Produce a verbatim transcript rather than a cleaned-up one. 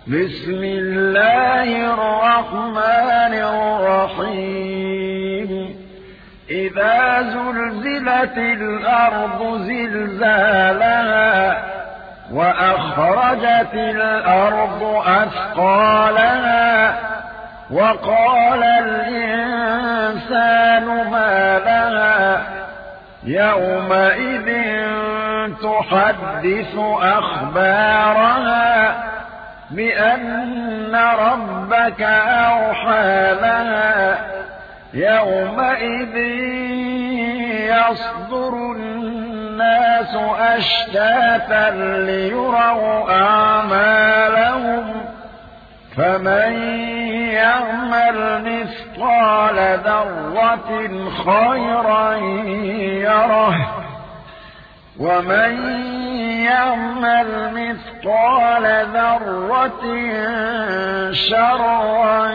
بسم الله الرحمن الرحيم إذا زلزلت الأرض زلزالها وأخرجت الأرض أثقالها وقال الإنسان ما لها يومئذ تحدث أخبارها بأن ربك أوحى لها يومئذ يصدر الناس أشتاتا ليروا أعمالهم فمن يعمل مثقال ذرة خيرا يره ومن يعمل مثقال ذرة شرا